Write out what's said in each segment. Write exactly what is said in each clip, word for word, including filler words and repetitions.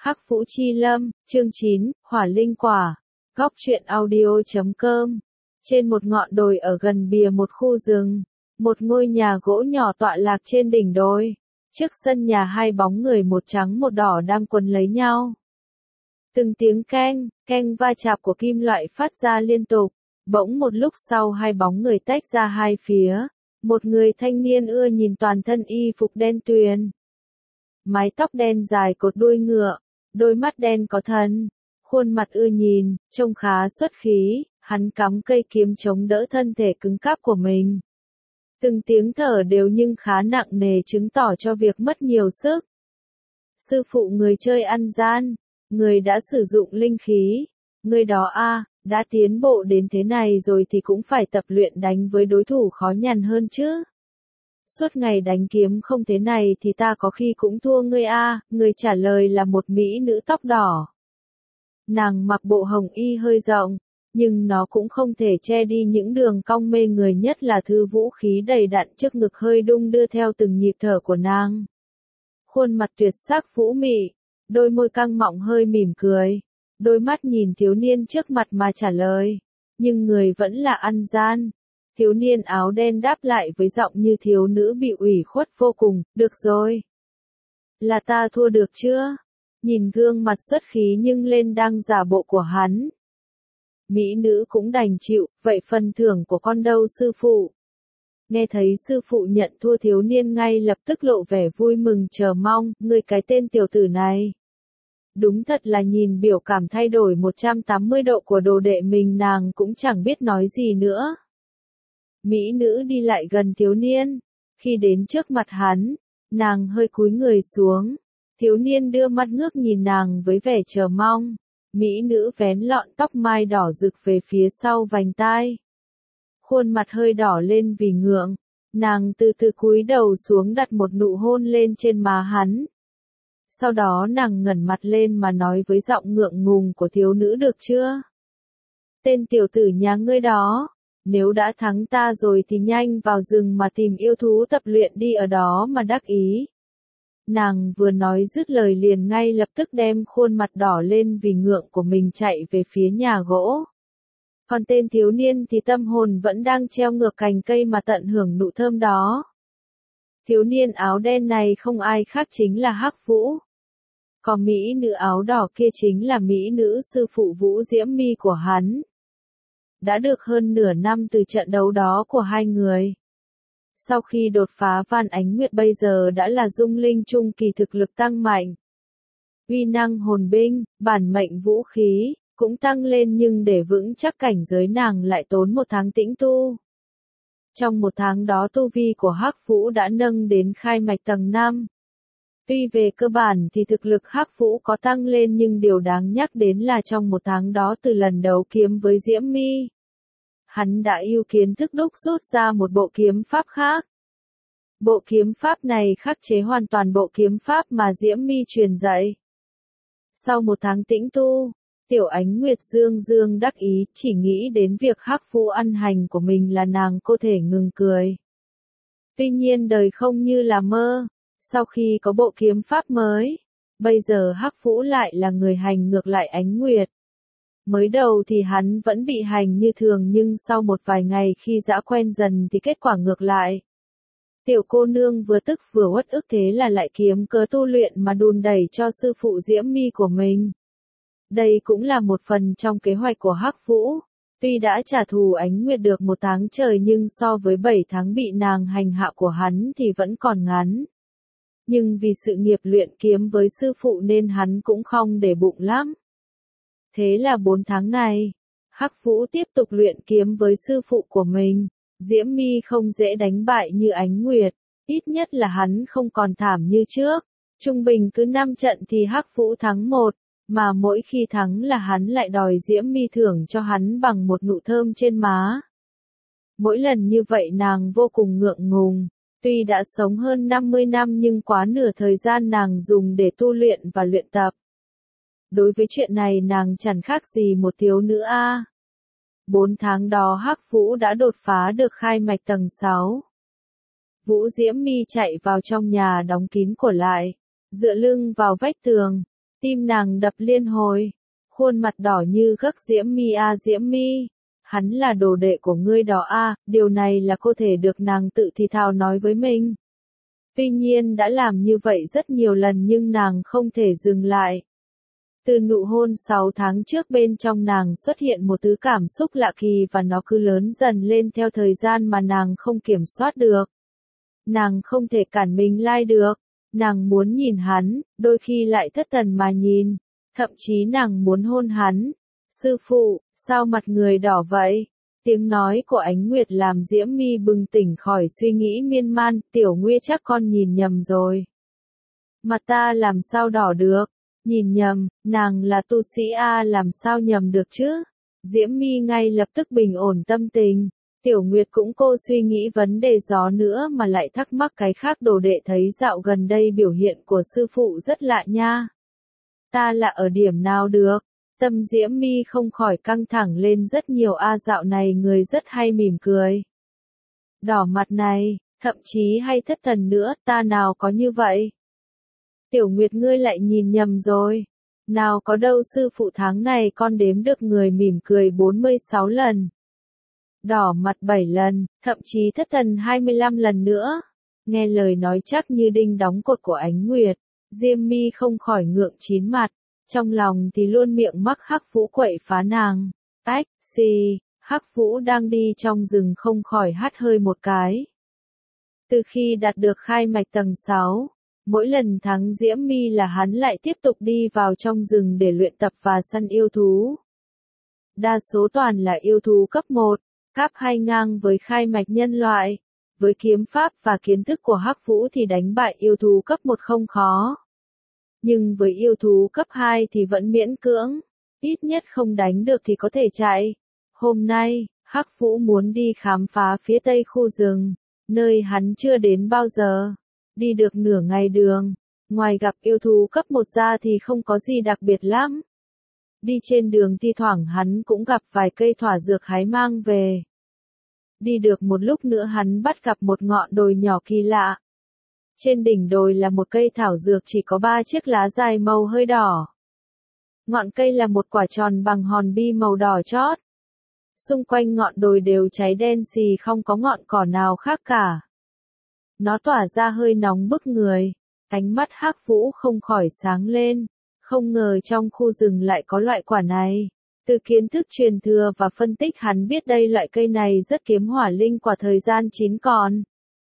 Hắc Vũ Chi Lâm, chương chín, Hỏa Linh Quả. Góc truyện audio chấm com. Trên một ngọn đồi ở gần bìa một khu rừng, một ngôi nhà gỗ nhỏ tọa lạc trên đỉnh đồi. Trước sân nhà hai bóng người một trắng một đỏ đang quấn lấy nhau. Từng tiếng keng, keng va chạm của kim loại phát ra liên tục. Bỗng một lúc sau hai bóng người tách ra hai phía. Một người thanh niên ưa nhìn toàn thân y phục đen tuyền. Mái tóc đen dài cột đuôi ngựa, đôi mắt đen có thần, khuôn mặt ưa nhìn, trông khá xuất khí, hắn cắm cây kiếm chống đỡ thân thể cứng cáp của mình. Từng tiếng thở đều nhưng khá nặng nề chứng tỏ cho việc mất nhiều sức. Sư phụ người chơi ăn gian, người đã sử dụng linh khí, người đó a, đã tiến bộ đến thế này rồi thì cũng phải tập luyện đánh với đối thủ khó nhằn hơn chứ. Suốt ngày đánh kiếm không thế này thì ta có khi cũng thua ngươi a, người trả lời là một mỹ nữ tóc đỏ. Nàng mặc bộ hồng y hơi rộng, nhưng nó cũng không thể che đi những đường cong mê người, nhất là thứ vũ khí đầy đặn trước ngực hơi đung đưa theo từng nhịp thở của nàng. Khuôn mặt tuyệt sắc vũ mị, đôi môi căng mọng hơi mỉm cười, đôi mắt nhìn thiếu niên trước mặt mà trả lời, nhưng người vẫn là ăn gian. Thiếu niên áo đen đáp lại với giọng như thiếu nữ bị ủy khuất vô cùng, được rồi. Là ta thua được chưa? Nhìn gương mặt xuất khí nhưng lên đang giả bộ của hắn. Mỹ nữ cũng đành chịu, vậy phần thưởng của con đâu sư phụ? Nghe thấy sư phụ nhận thua thiếu niên ngay lập tức lộ vẻ vui mừng chờ mong, người cái tên tiểu tử này. Đúng thật là nhìn biểu cảm thay đổi một trăm tám mươi độ của đồ đệ mình, nàng cũng chẳng biết nói gì nữa. Mỹ nữ đi lại gần thiếu niên, khi đến trước mặt hắn, nàng hơi cúi người xuống, thiếu niên đưa mắt ngước nhìn nàng với vẻ chờ mong, mỹ nữ vén lọn tóc mai đỏ rực về phía sau vành tai. Khuôn mặt hơi đỏ lên vì ngượng, nàng từ từ cúi đầu xuống đặt một nụ hôn lên trên má hắn. Sau đó nàng ngẩng mặt lên mà nói với giọng ngượng ngùng của thiếu nữ, được chưa? Tên tiểu tử nhà ngươi đó. Nếu đã thắng ta rồi thì nhanh vào rừng mà tìm yêu thú tập luyện đi, ở đó mà đắc ý. Nàng vừa nói dứt lời liền ngay lập tức đem khuôn mặt đỏ lên vì ngượng của mình chạy về phía nhà gỗ. Còn tên thiếu niên thì tâm hồn vẫn đang treo ngược cành cây mà tận hưởng nụ thơm đó. Thiếu niên áo đen này không ai khác chính là Hắc Vũ. Còn mỹ nữ áo đỏ kia chính là mỹ nữ sư phụ Vũ Diễm My của hắn. Đã được hơn nửa năm từ trận đấu đó của hai người. Sau khi đột phá Van Ánh Nguyệt bây giờ đã là dung linh trung kỳ, thực lực tăng mạnh. Uy năng hồn binh, bản mệnh vũ khí, cũng tăng lên, nhưng để vững chắc cảnh giới nàng lại tốn một tháng tĩnh tu. Trong một tháng đó tu vi của Hắc Vũ đã nâng đến khai mạch tầng năm. Tuy về cơ bản thì thực lực Hắc Vũ có tăng lên, nhưng điều đáng nhắc đến là trong một tháng đó từ lần đấu kiếm với Diễm My, hắn đã yêu kiến thức đúc rút ra một bộ kiếm pháp khác. Bộ kiếm pháp này khắc chế hoàn toàn bộ kiếm pháp mà Diễm My truyền dạy. Sau một tháng tĩnh tu, Tiểu Ánh Nguyệt dương dương đắc ý, chỉ nghĩ đến việc Hắc Vũ ăn hành của mình là nàng có thể ngừng cười. Tuy nhiên đời không như là mơ. Sau khi có bộ kiếm pháp mới, bây giờ Hắc Vũ lại là người hành ngược lại Ánh Nguyệt. Mới đầu thì hắn vẫn bị hành như thường, nhưng sau một vài ngày khi đã quen dần thì kết quả ngược lại. Tiểu cô nương vừa tức vừa uất ức, thế là lại kiếm cớ tu luyện mà đùn đẩy cho sư phụ Diễm My của mình. Đây cũng là một phần trong kế hoạch của Hắc Vũ. Tuy đã trả thù Ánh Nguyệt được một tháng trời, nhưng so với bảy tháng bị nàng hành hạ của hắn thì vẫn còn ngắn. Nhưng vì sự nghiệp luyện kiếm với sư phụ nên hắn cũng không để bụng lắm. Thế là bốn tháng này, Hắc Vũ tiếp tục luyện kiếm với sư phụ của mình. Diễm My không dễ đánh bại như Ánh Nguyệt, ít nhất là hắn không còn thảm như trước. Trung bình cứ năm trận thì Hắc Vũ thắng một, mà mỗi khi thắng là hắn lại đòi Diễm My thưởng cho hắn bằng một nụ thơm trên má. Mỗi lần như vậy nàng vô cùng ngượng ngùng. Tuy đã sống hơn năm mươi năm nhưng quá nửa thời gian nàng dùng để tu luyện và luyện tập. Đối với chuyện này nàng chẳng khác gì một thiếu nữ a. Bốn tháng đó Hắc Vũ đã đột phá được khai mạch tầng sáu. Vũ Diễm My chạy vào trong nhà đóng kín cửa lại, dựa lưng vào vách tường, Tim nàng đập liên hồi, khuôn mặt đỏ như gấc. Diễm Mi a Diễm Mi, hắn là đồ đệ của ngươi đó a, điều này là có thể được nàng tự thì thào nói với mình. Tuy nhiên đã làm như vậy rất nhiều lần nhưng nàng không thể dừng lại. Từ nụ hôn sáu tháng trước bên trong nàng xuất hiện một thứ cảm xúc lạ kỳ và nó cứ lớn dần lên theo thời gian mà nàng không kiểm soát được. Nàng không thể cản mình lai được, nàng muốn nhìn hắn, đôi khi lại thất thần mà nhìn, thậm chí nàng muốn hôn hắn. Sư phụ, sao mặt người đỏ vậy? Tiếng nói của Ánh Nguyệt làm Diễm Mi bừng tỉnh khỏi suy nghĩ miên man. Tiểu Nguy, chắc con nhìn nhầm rồi. Mặt ta làm sao đỏ được? Nhìn nhầm, nàng là tu sĩ a, làm sao nhầm được chứ? Diễm Mi ngay lập tức bình ổn tâm tình. Tiểu Nguyệt cũng cô suy nghĩ vấn đề gió nữa mà lại thắc mắc cái khác. Đồ đệ thấy dạo gần đây biểu hiện của sư phụ rất lạ nha. Ta là ở điểm nào được? Tâm Diễm Mi không khỏi căng thẳng lên rất nhiều. A, dạo này người rất hay mỉm cười. Đỏ mặt này, thậm chí hay thất thần nữa, ta nào có như vậy? Tiểu Nguyệt, ngươi lại nhìn nhầm rồi. Nào có đâu, sư phụ, tháng này con đếm được người mỉm cười bốn mươi sáu lần. Đỏ mặt bảy lần, thậm chí thất thần hai mươi lăm lần nữa. Nghe lời nói chắc như đinh đóng cột của Ánh Nguyệt, Diễm Mi không khỏi ngượng chín mặt. Trong lòng thì luôn miệng mắc Hắc Vũ quậy phá nàng. Ách, xì, Hắc Vũ đang đi trong rừng không khỏi hắt hơi một cái. Từ khi đạt được khai mạch tầng sáu, mỗi lần thắng Diễm Mi là hắn lại tiếp tục đi vào trong rừng để luyện tập và săn yêu thú. Đa số toàn là yêu thú cấp một, cấp hai ngang với khai mạch nhân loại. Với kiếm pháp và kiến thức của Hắc Vũ thì đánh bại yêu thú cấp một không khó. Nhưng với yêu thú cấp hai thì vẫn miễn cưỡng, ít nhất không đánh được thì có thể chạy. Hôm nay, Hắc Vũ muốn đi khám phá phía tây khu rừng, nơi hắn chưa đến bao giờ. Đi được nửa ngày đường, ngoài gặp yêu thú cấp một ra thì không có gì đặc biệt lắm. Đi trên đường thi thoảng hắn cũng gặp vài cây thỏa dược hái mang về. Đi được một lúc nữa hắn bắt gặp một ngọn đồi nhỏ kỳ lạ. Trên đỉnh đồi là một cây thảo dược chỉ có ba chiếc lá dài màu hơi đỏ. Ngọn cây là một quả tròn bằng hòn bi màu đỏ chót. Xung quanh ngọn đồi đều cháy đen xì, không có ngọn cỏ nào khác cả. Nó tỏa ra hơi nóng bức người. Ánh mắt Hắc Vũ không khỏi sáng lên. Không ngờ trong khu rừng lại có loại quả này. Từ kiến thức truyền thừa và phân tích hắn biết đây loại cây này rất kiếm hỏa linh quả, thời gian chín còn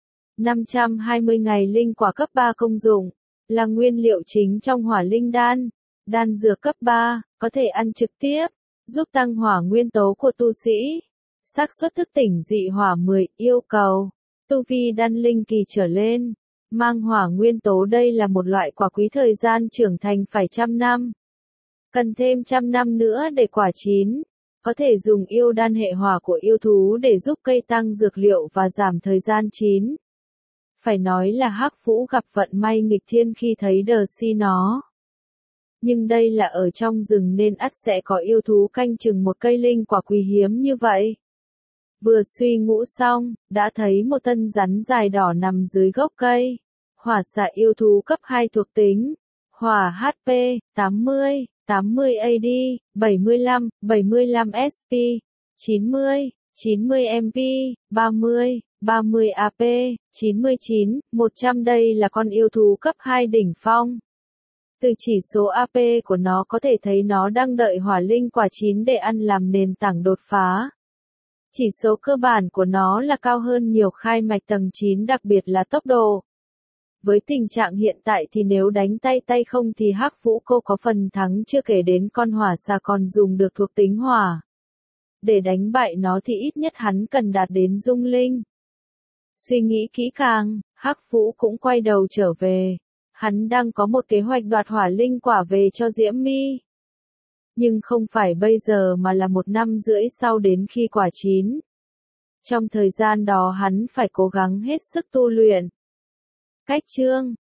năm trăm hai mươi ngày, linh quả cấp ba công dụng, là nguyên liệu chính trong hỏa linh đan. Đan dược cấp ba, có thể ăn trực tiếp, giúp tăng hỏa nguyên tố của tu sĩ. Xác suất thức tỉnh dị hỏa mười, yêu cầu tu vi đan linh kỳ trở lên. Mang hỏa nguyên tố, đây là một loại quả quý, thời gian trưởng thành phải trăm năm. Cần thêm trăm năm nữa để quả chín. Có thể dùng yêu đan hệ hỏa của yêu thú để giúp cây tăng dược liệu và giảm thời gian chín. Phải nói là Hắc Vũ gặp vận may nghịch thiên khi thấy đờ si nó. Nhưng đây là ở trong rừng nên ắt sẽ có yêu thú canh chừng một cây linh quả quý hiếm như vậy. Vừa suy ngũ xong, đã thấy một thân rắn dài đỏ nằm dưới gốc cây. Hỏa xạ yêu thú cấp hai thuộc tính. Hỏa hát pê, tám mươi, tám mươi a đê, bảy mươi lăm, bảy mươi lăm ét pê, chín mươi, chín mươi em pê, ba mươi, ba mươi a pê, chín mươi chín, một trăm. Đây là con yêu thú cấp hai đỉnh phong. Từ chỉ số a pê của nó có thể thấy nó đang đợi hỏa linh quả chín để ăn làm nền tảng đột phá. Chỉ số cơ bản của nó là cao hơn nhiều khai mạch tầng chín, đặc biệt là tốc độ. Với tình trạng hiện tại thì nếu đánh tay tay không thì Hắc Vũ cô có phần thắng, chưa kể đến con hỏa xà còn dùng được thuộc tính hỏa. Để đánh bại nó thì ít nhất hắn cần đạt đến dung linh. Suy nghĩ kỹ càng, Hắc Vũ cũng quay đầu trở về. Hắn đang có một kế hoạch đoạt hỏa linh quả về cho Diễm Mi. Nhưng không phải bây giờ mà là một năm rưỡi sau, đến khi quả chín. Trong thời gian đó hắn phải cố gắng hết sức tu luyện. Cách chương